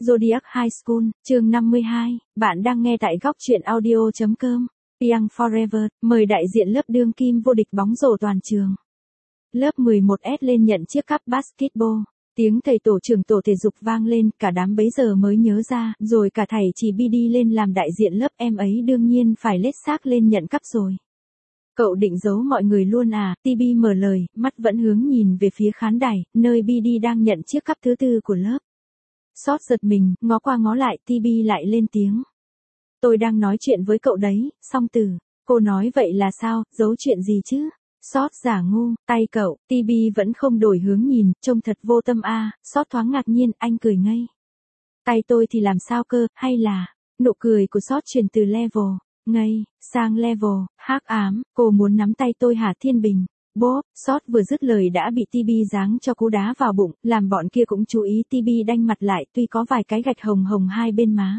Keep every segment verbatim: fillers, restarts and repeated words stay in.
Zodiac High School, chương năm mươi hai, bạn đang nghe tại góc truyện audio chấm com. Young Forever, mời đại diện lớp đương kim vô địch bóng rổ toàn trường. Lớp mười một S lên nhận chiếc cúp basketball. Tiếng thầy tổ trưởng tổ thể dục vang lên, cả đám bấy giờ mới nhớ ra, rồi cả thầy chỉ bi đi lên làm đại diện lớp, em ấy đương nhiên phải lết xác lên nhận cúp rồi. Cậu định giấu mọi người luôn à? tê bê mở lời, mắt vẫn hướng nhìn về phía khán đài, nơi bi đi đang nhận chiếc cúp thứ tư của lớp. Sót giật mình, ngó qua ngó lại, tê bê lại lên tiếng. Tôi đang nói chuyện với cậu đấy, song từ. Cô nói vậy là sao, giấu chuyện gì chứ? Sót giả ngu, tay cậu, tê bê vẫn không đổi hướng nhìn, trông thật vô tâm a. À. Sót thoáng ngạc nhiên, anh cười ngây. Tay tôi thì làm sao cơ, hay là... Nụ cười của Sót chuyển từ level ngây sang level hắc ám. Cô muốn nắm tay tôi hả Thiên Bình? Bốp, Sót vừa dứt lời đã bị tê bê giáng cho cú đá vào bụng, làm bọn kia cũng chú ý. tê bê đanh mặt lại, tuy có vài cái gạch hồng hồng hai bên má.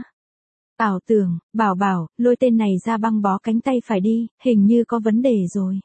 Ảo tưởng, bảo bảo, lôi tên này ra băng bó cánh tay phải đi, hình như có vấn đề rồi.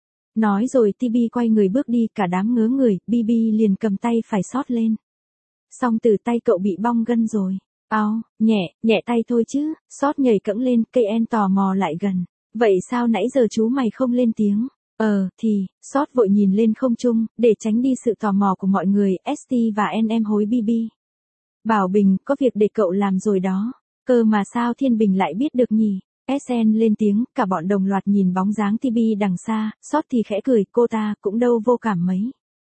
Nói rồi tê bê quay người bước đi, cả đám ngớ người, bê bê liền cầm tay phải Sót lên. Xong từ tay cậu bị bong gân rồi. Ao, nhẹ, nhẹ tay thôi chứ. Sót nhảy cẫng lên, cây en tò mò lại gần. Vậy sao nãy giờ chú mày không lên tiếng? Ờ, thì, Sót vội nhìn lên không trung, để tránh đi sự tò mò của mọi người, ét tê và en em hối bê bê. Bảo Bình, có việc để cậu làm rồi đó. Cơ mà sao Thiên Bình lại biết được nhỉ? ét en lên tiếng, cả bọn đồng loạt nhìn bóng dáng tê bê đằng xa, Sót thì khẽ cười, cô ta cũng đâu vô cảm mấy.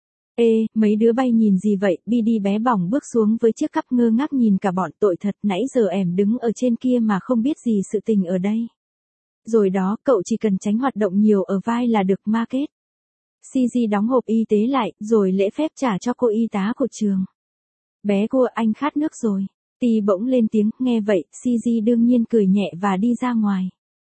Ê, mấy đứa bay nhìn gì vậy? bê đê bé bỏng bước xuống với chiếc cúp ngơ ngác nhìn cả bọn, tội thật, nãy giờ em đứng ở trên kia mà không biết gì sự tình ở đây. Rồi đó, cậu chỉ cần tránh hoạt động nhiều ở vai là được, market. xê giê đóng hộp y tế lại, rồi lễ phép trả cho cô y tá của trường. Bé cua, anh khát nước rồi. Tì bỗng lên tiếng, nghe vậy, xê giê đương nhiên cười nhẹ và đi ra ngoài.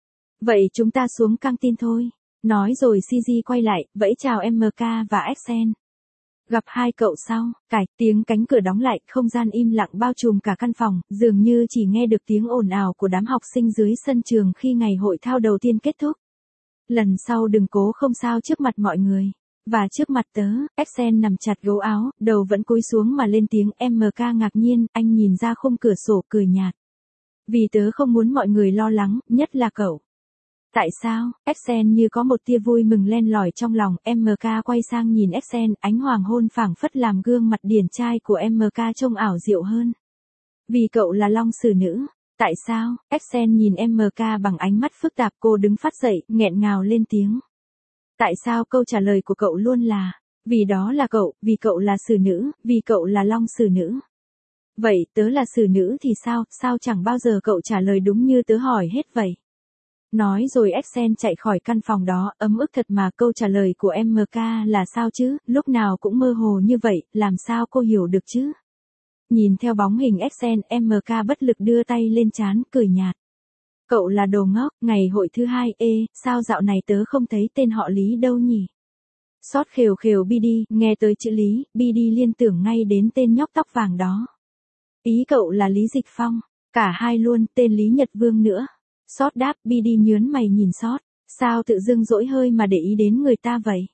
Vậy chúng ta xuống căng tin thôi. Nói rồi xê giê quay lại, vẫy chào em ca và Axel. Gặp hai cậu sau, cải, tiếng cánh cửa đóng lại, không gian im lặng bao trùm cả căn phòng, dường như chỉ nghe được tiếng ồn ào của đám học sinh dưới sân trường khi ngày hội thao đầu tiên kết thúc. Lần sau đừng cố không sao trước mặt mọi người. Và trước mặt tớ, Axel nằm chặt gấu áo, đầu vẫn cúi xuống mà lên tiếng. Em ca ngạc nhiên, anh nhìn ra khung cửa sổ cười nhạt. Vì tớ không muốn mọi người lo lắng, nhất là cậu. Tại sao? Axel như có một tia vui mừng len lỏi trong lòng. em ca quay sang nhìn Axel, ánh hoàng hôn phảng phất làm gương mặt điển trai của em ca trông ảo diệu hơn. Vì cậu là long sử nữ. Tại sao? Axel nhìn em ca bằng ánh mắt phức tạp, cô đứng phát dậy, nghẹn ngào lên tiếng. Tại sao? Câu trả lời của cậu luôn là, vì đó là cậu, vì cậu là sử nữ, vì cậu là long sử nữ. Vậy, tớ là sử nữ thì sao, sao chẳng bao giờ cậu trả lời đúng như tớ hỏi hết vậy? Nói rồi Axel chạy khỏi căn phòng đó, ấm ức thật mà. Câu trả lời của em ca là sao chứ, lúc nào cũng mơ hồ như vậy, làm sao cô hiểu được chứ? Nhìn theo bóng hình Axel, em ca bất lực đưa tay lên trán, cười nhạt. Cậu là đồ ngốc, ngày hội thứ hai, ê, sao dạo này tớ không thấy tên họ Lý đâu nhỉ? Sót khều khều bê đê, nghe tới chữ Lý, bê đê liên tưởng ngay đến tên nhóc tóc vàng đó. Ý cậu là Lý Dịch Phong, cả hai luôn, tên Lý Nhật Vương nữa. Sót đáp, bê đê nhớn mày nhìn Sót, sao tự dưng dỗi hơi mà để ý đến người ta vậy?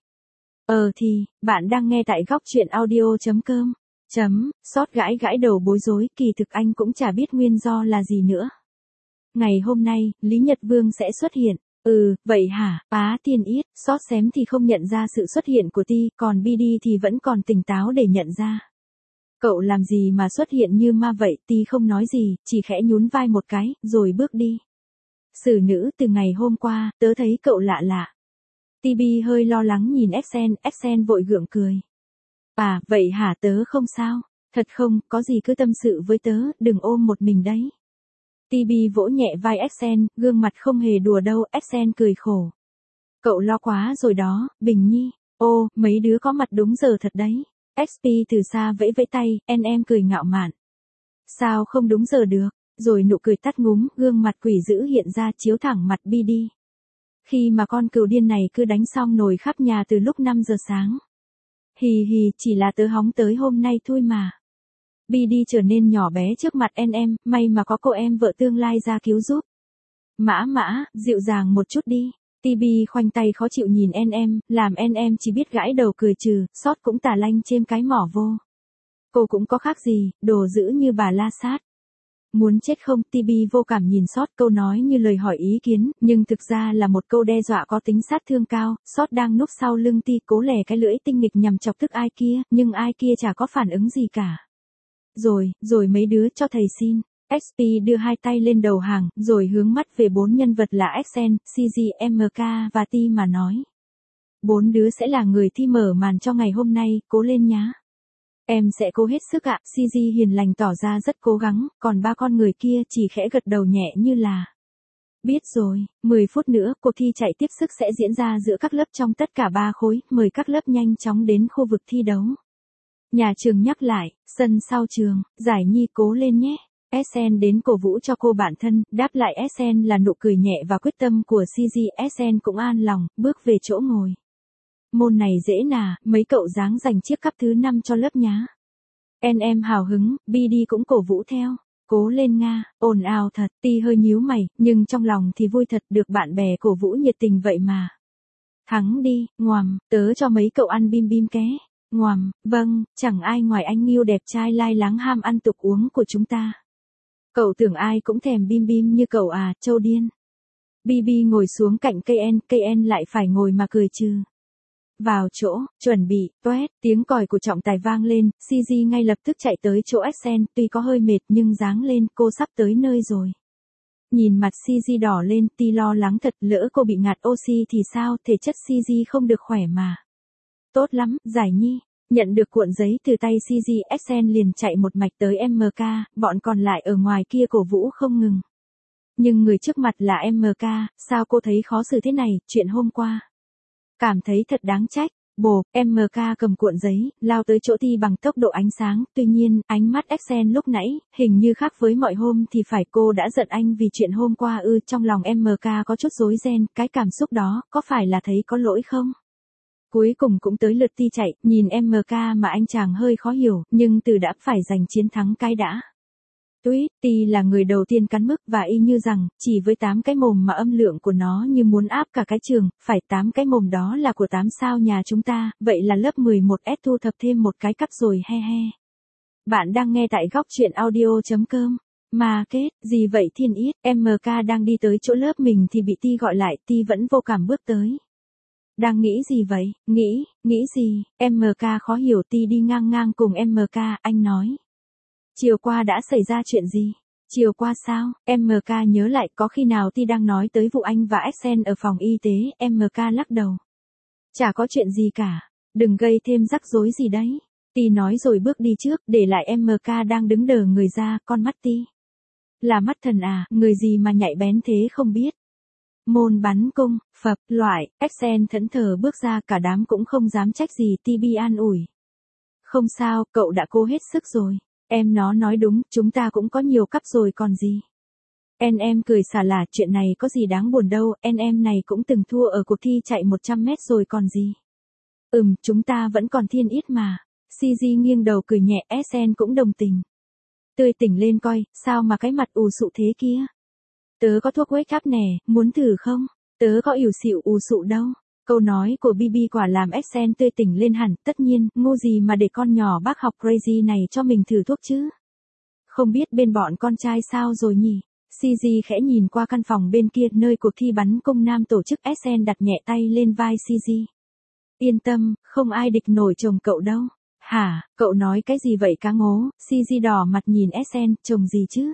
Ờ thì, bạn đang nghe tại góc truyện audio chấm com. Chấm, Sót gãi gãi đầu bối rối, kỳ thực anh cũng chả biết nguyên do là gì nữa. Ngày hôm nay, Lý Nhật Vương sẽ xuất hiện. Ừ, vậy hả? Á tiên yết, Sót xém thì không nhận ra sự xuất hiện của Ti, còn bê đê thì vẫn còn tỉnh táo để nhận ra. Cậu làm gì mà xuất hiện như ma vậy? Ti không nói gì, chỉ khẽ nhún vai một cái, rồi bước đi. Sử nữ, từ ngày hôm qua, tớ thấy cậu lạ lạ. tê bê hơi lo lắng nhìn Axel, Axel vội gượng cười. À, vậy hả, tớ không sao. Thật không, có gì cứ tâm sự với tớ, đừng ôm một mình đấy. tê bê vỗ nhẹ vai Axel, gương mặt không hề đùa đâu. Axel cười khổ. Cậu lo quá rồi đó, Bình Nhi. Ô, mấy đứa có mặt đúng giờ thật đấy. ích pê từ xa vẫy vẫy tay, en em cười ngạo mạn. Sao không đúng giờ được? Rồi nụ cười tắt ngúm, gương mặt quỷ dữ hiện ra chiếu thẳng mặt bê đê. Khi mà con cừu điên này cứ đánh xong nồi khắp nhà từ lúc năm giờ sáng. Hì hì, chỉ là tớ hóng tới hôm nay thôi mà. bê đê trở nên nhỏ bé trước mặt en em, may mà có cô em vợ tương lai ra cứu giúp. Mã mã, dịu dàng một chút đi. tê bê khoanh tay khó chịu nhìn en em, làm en em chỉ biết gãi đầu cười trừ, Sót cũng tà lanh chêm cái mỏ vô. Cô cũng có khác gì, đồ dữ như bà La Sát. Muốn chết không? tê bê vô cảm nhìn Sót, câu nói như lời hỏi ý kiến, nhưng thực ra là một câu đe dọa có tính sát thương cao. Sót đang núp sau lưng Ti cố lè cái lưỡi tinh nghịch nhằm chọc tức ai kia, nhưng ai kia chả có phản ứng gì cả. Rồi, rồi mấy đứa cho thầy xin. ích pê đưa hai tay lên đầu hàng, rồi hướng mắt về bốn nhân vật là Accent, xê giê, em ca và Ti mà nói. Bốn đứa sẽ là người thi mở màn cho ngày hôm nay, cố lên nhá. Em sẽ cố hết sức ạ, xê giê hiền lành tỏ ra rất cố gắng, còn ba con người kia chỉ khẽ gật đầu nhẹ như là. Biết rồi, mười phút nữa cuộc thi chạy tiếp sức sẽ diễn ra giữa các lớp trong tất cả ba khối, mời các lớp nhanh chóng đến khu vực thi đấu. Nhà trường nhắc lại, sân sau trường, Giải Nhi cố lên nhé. Essen đến cổ vũ cho cô bạn thân, đáp lại Essen là nụ cười nhẹ và quyết tâm của xê giê. Essen cũng an lòng, bước về chỗ ngồi. Môn này dễ nà, mấy cậu dáng giành chiếc cắp thứ năm cho lớp nhá. En em hào hứng, bê đê cũng cổ vũ theo. Cố lên Nga, ồn ào thật, Ti hơi nhíu mày, nhưng trong lòng thì vui thật, được bạn bè cổ vũ nhiệt tình vậy mà. Thắng đi, ngoàm, tớ cho mấy cậu ăn bim bim ké. Ngoàm, vâng, chẳng ai ngoài anh Nghiêu đẹp trai lai láng ham ăn tục uống của chúng ta. Cậu tưởng ai cũng thèm bim bim như cậu à, trâu điên. bê bê ngồi xuống cạnh cây en, cây en lại phải ngồi mà cười trừ. Vào chỗ, chuẩn bị, toét, tiếng còi của trọng tài vang lên, xê giê ngay lập tức chạy tới chỗ Accent, tuy có hơi mệt nhưng dáng lên, cô sắp tới nơi rồi. Nhìn mặt xê giê đỏ lên, Ti lo lắng thật, lỡ cô bị ngạt oxy thì sao, thể chất xê giê không được khỏe mà. Tốt lắm, Giải Nhi. Nhận được cuộn giấy từ tay xê giê, Accent liền chạy một mạch tới em ca, bọn còn lại ở ngoài kia cổ vũ không ngừng. Nhưng người trước mặt là em ca, sao cô thấy khó xử thế này, chuyện hôm qua. Cảm thấy thật đáng trách. Bồ, em ca cầm cuộn giấy, lao tới chỗ Ti bằng tốc độ ánh sáng, tuy nhiên, ánh mắt Accent lúc nãy, hình như khác với mọi hôm thì phải cô đã giận anh vì chuyện hôm qua ư, trong lòng em ca có chút rối ren, cái cảm xúc đó, có phải là thấy có lỗi không? Cuối cùng cũng tới lượt Ti chạy, nhìn em ca mà anh chàng hơi khó hiểu, nhưng từ đã phải giành chiến thắng cái đã. Tuyết, Ti là người đầu tiên cắn mức và y như rằng, chỉ với tám cái mồm mà âm lượng của nó như muốn áp cả cái trường, phải tám cái mồm đó là của tám sao nhà chúng ta, vậy là lớp mười một S thu thập thêm một cái cắp rồi he he. Bạn đang nghe tại góc truyện audio chấm com. Mà kết, gì vậy Thiên Yết, em ca đang đi tới chỗ lớp mình thì bị Ti gọi lại, Ti vẫn vô cảm bước tới. Đang nghĩ gì vậy, nghĩ, nghĩ gì, em ca khó hiểu. Ti đi ngang ngang cùng em ca, anh nói. Chiều qua đã xảy ra chuyện gì? Chiều qua sao? em ca nhớ lại có khi nào Ti đang nói tới vụ anh và Accent ở phòng y tế, em ca lắc đầu. Chả có chuyện gì cả, đừng gây thêm rắc rối gì đấy. Ti nói rồi bước đi trước, để lại em ca đang đứng đờ người ra, con mắt Ti. Là mắt thần à, người gì mà nhạy bén thế không biết. Môn bắn cung, phập, loại, Accent thẫn thờ bước ra, cả đám cũng không dám trách gì. Ti bi an ủi. Không sao, cậu đã cố hết sức rồi. Em nó nói đúng, chúng ta cũng có nhiều cắp rồi còn gì. En em cười xả lả, chuyện này có gì đáng buồn đâu, en em này cũng từng thua ở cuộc thi chạy một trăm mét rồi còn gì. Ừm, chúng ta vẫn còn Thiên Yết mà. xê giê nghiêng đầu cười nhẹ, Essen cũng đồng tình. Tươi tỉnh lên coi, sao mà cái mặt ù sụ thế kia. Tớ có thuốc wake up nè, muốn thử không? Tớ có ỉu xịu ù sụ đâu. Câu nói của bê bê quả làm Accent tươi tỉnh lên hẳn, tất nhiên, ngu gì mà để con nhỏ bác học crazy này cho mình thử thuốc chứ. Không biết bên bọn con trai sao rồi nhỉ? xê giê khẽ nhìn qua căn phòng bên kia, nơi cuộc thi bắn cung nam tổ chức. Accent đặt nhẹ tay lên vai xê giê. Yên tâm, không ai địch nổi chồng cậu đâu. Hả, cậu nói cái gì vậy cá ngố? xê giê đỏ mặt nhìn Accent, chồng gì chứ?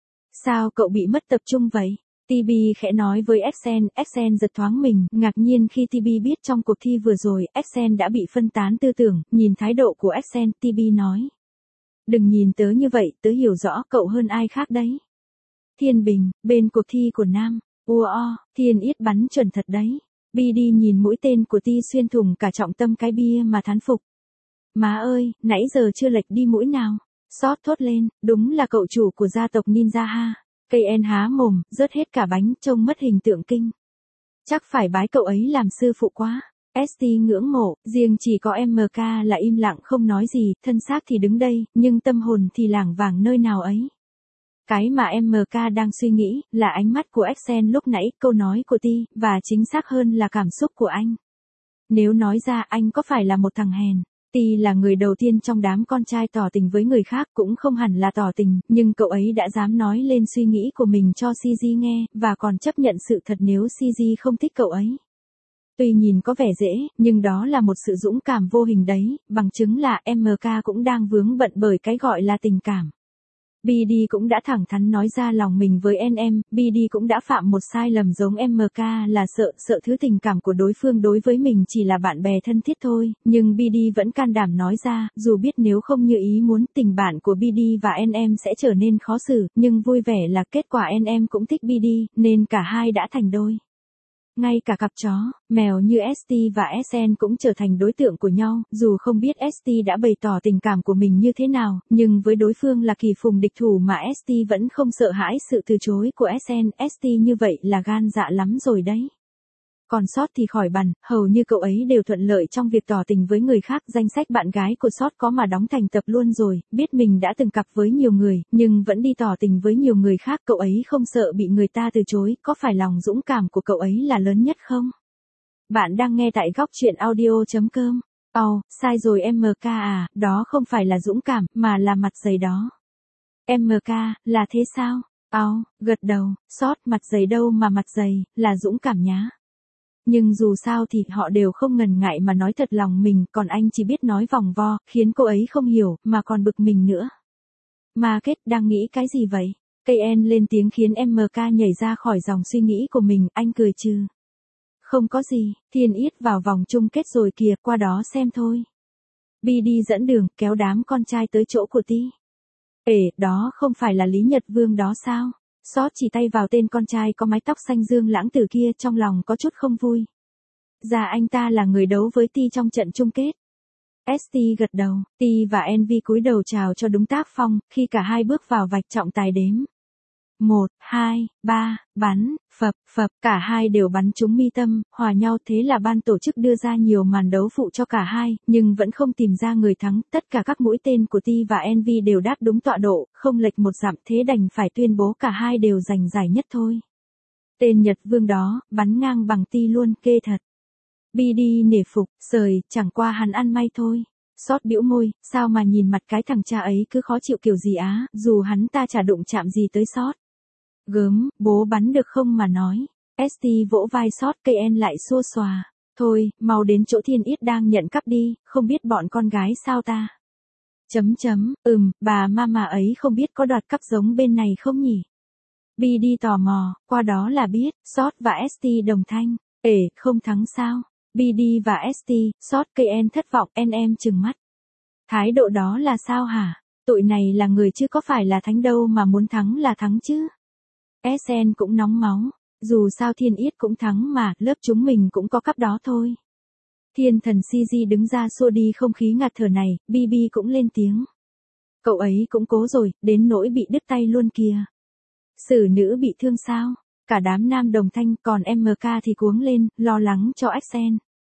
Sao cậu bị mất tập trung vậy? tê bê khẽ nói với Accent, Accent giật thoáng mình, ngạc nhiên khi tê bê biết trong cuộc thi vừa rồi, Accent đã bị phân tán tư tưởng, nhìn thái độ của Accent, tê bê nói. Đừng nhìn tớ như vậy, tớ hiểu rõ cậu hơn ai khác đấy. Thiên Bình, bên cuộc thi của Nam, ua o, Thiên Yết bắn chuẩn thật đấy. bê đê nhìn mũi tên của Ti xuyên thủng cả trọng tâm cái bia mà thán phục. Má ơi, nãy giờ chưa lệch đi mũi nào. Sót thốt lên, đúng là cậu chủ của gia tộc Ninja ha. Cây en há mồm, rớt hết cả bánh, trông mất hình tượng kinh. Chắc phải bái cậu ấy làm sư phụ quá. ét tê ngưỡng mộ, riêng chỉ có em ca là im lặng không nói gì, thân xác thì đứng đây, nhưng tâm hồn thì lảng vảng nơi nào ấy. Cái mà em ca đang suy nghĩ, là ánh mắt của Accent lúc nãy, câu nói của Ti, và chính xác hơn là cảm xúc của anh. Nếu nói ra anh có phải là một thằng hèn, Ti là người đầu tiên trong đám con trai tỏ tình với người khác, cũng không hẳn là tỏ tình, nhưng cậu ấy đã dám nói lên suy nghĩ của mình cho xê giê nghe, và còn chấp nhận sự thật nếu xê giê không thích cậu ấy. Tuy nhìn có vẻ dễ, nhưng đó là một sự dũng cảm vô hình đấy, bằng chứng là em ca cũng đang vướng bận bởi cái gọi là tình cảm. bê đê cũng đã thẳng thắn nói ra lòng mình với en em, bê đê cũng đã phạm một sai lầm giống em ca là sợ, sợ thứ tình cảm của đối phương đối với mình chỉ là bạn bè thân thiết thôi, nhưng bê đê vẫn can đảm nói ra, dù biết nếu không như ý muốn, tình bạn của bê đê và en em sẽ trở nên khó xử, nhưng vui vẻ là kết quả en em cũng thích bê đê, nên cả hai đã thành đôi. Ngay cả cặp chó, mèo như ét tê và ét en cũng trở thành đối tượng của nhau, dù không biết ét tê đã bày tỏ tình cảm của mình như thế nào, nhưng với đối phương là kỳ phùng địch thủ mà ét tê vẫn không sợ hãi sự từ chối của ét en, ét tê như vậy là gan dạ lắm rồi đấy. Còn Sót thì khỏi bàn, hầu như cậu ấy đều thuận lợi trong việc tỏ tình với người khác, danh sách bạn gái của Sót có mà đóng thành tập luôn rồi, biết mình đã từng cặp với nhiều người, nhưng vẫn đi tỏ tình với nhiều người khác, cậu ấy không sợ bị người ta từ chối, có phải lòng dũng cảm của cậu ấy là lớn nhất không? Bạn đang nghe tại góc truyện audio chấm com. Ồ, oh, sai rồi em ca à, đó không phải là dũng cảm, mà là mặt dày đó. Em ca, là thế sao? Ồ, oh, gật đầu, Sót, mặt dày đâu mà mặt dày, là dũng cảm nhá. Nhưng dù sao thì họ đều không ngần ngại mà nói thật lòng mình, còn anh chỉ biết nói vòng vo, khiến cô ấy không hiểu, mà còn bực mình nữa. Mà kết đang nghĩ cái gì vậy? Cây en lên tiếng khiến em ca nhảy ra khỏi dòng suy nghĩ của mình, anh cười trừ. Không có gì, Thiên Yết vào vòng chung kết rồi kìa, qua đó xem thôi. bê đê dẫn đường, kéo đám con trai tới chỗ của Ti. Ể, đó không phải là Lý Nhật Vương đó sao? Sót chỉ tay vào tên con trai có mái tóc xanh dương lãng tử kia, trong lòng có chút không vui. Dạ anh ta là người đấu với Ti trong trận chung kết. ét tê gật đầu, Ti và en vê cúi đầu chào cho đúng tác phong, khi cả hai bước vào vạch trọng tài đếm. Một, hai, ba, bắn, phập, phập, cả hai đều bắn trúng mi tâm, hòa nhau, thế là ban tổ chức đưa ra nhiều màn đấu phụ cho cả hai, nhưng vẫn không tìm ra người thắng, tất cả các mũi tên của Ti và en vê đều đáp đúng tọa độ, không lệch một dặm, thế đành phải tuyên bố cả hai đều giành giải nhất thôi. Tên Nhật Vương đó, bắn ngang bằng Ti luôn, kê thật. bê đê nể phục, sời, chẳng qua hắn ăn may thôi. Sót bĩu môi, sao mà nhìn mặt cái thằng cha ấy cứ khó chịu kiểu gì á, dù hắn ta chả đụng chạm gì tới Sót. Gớm, bố bắn được không mà nói. ét tê vỗ vai Sót, cây en lại xua xòa. Thôi, mau đến chỗ Thiên Yết đang nhận cắp đi, không biết bọn con gái sao ta. Chấm chấm, ừm, bà mama ấy không biết có đoạt cắp giống bên này không nhỉ? bê đê tò mò, qua đó là biết, Sót và ét tê đồng thanh. Ể, không thắng sao? bê đê và ét tê, Sót, cây en thất vọng, en em trừng mắt. Thái độ đó là sao hả? Tụi này là người chứ có phải là thánh đâu mà muốn thắng là thắng chứ. ét en cũng nóng máu, dù sao Thiên Yết cũng thắng mà, lớp chúng mình cũng có cắp đó thôi. Thiên thần xê giê đứng ra xua đi không khí ngạt thở này, bê bê cũng lên tiếng. Cậu ấy cũng cố rồi, đến nỗi bị đứt tay luôn kìa. Sử nữ bị thương sao? Cả đám nam đồng thanh, còn em ca thì cuống lên, lo lắng cho Axel.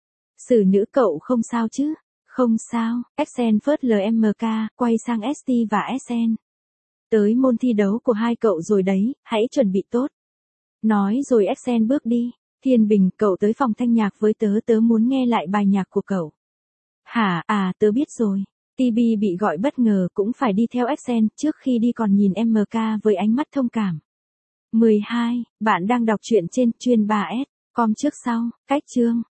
Sử nữ cậu không sao chứ? Không sao, Axel phớt lờ em ca, quay sang ét tê và ét en. Tới môn thi đấu của hai cậu rồi đấy, hãy chuẩn bị tốt. Nói rồi Axel bước đi. Thiên Bình, cậu tới phòng thanh nhạc với tớ, tớ muốn nghe lại bài nhạc của cậu. Hả, à, tớ biết rồi. tê bê bị gọi bất ngờ cũng phải đi theo Axel, trước khi đi còn nhìn em ca với ánh mắt thông cảm. mười hai, bạn đang đọc truyện trên chuyên ba S, com trước sau, cách chương.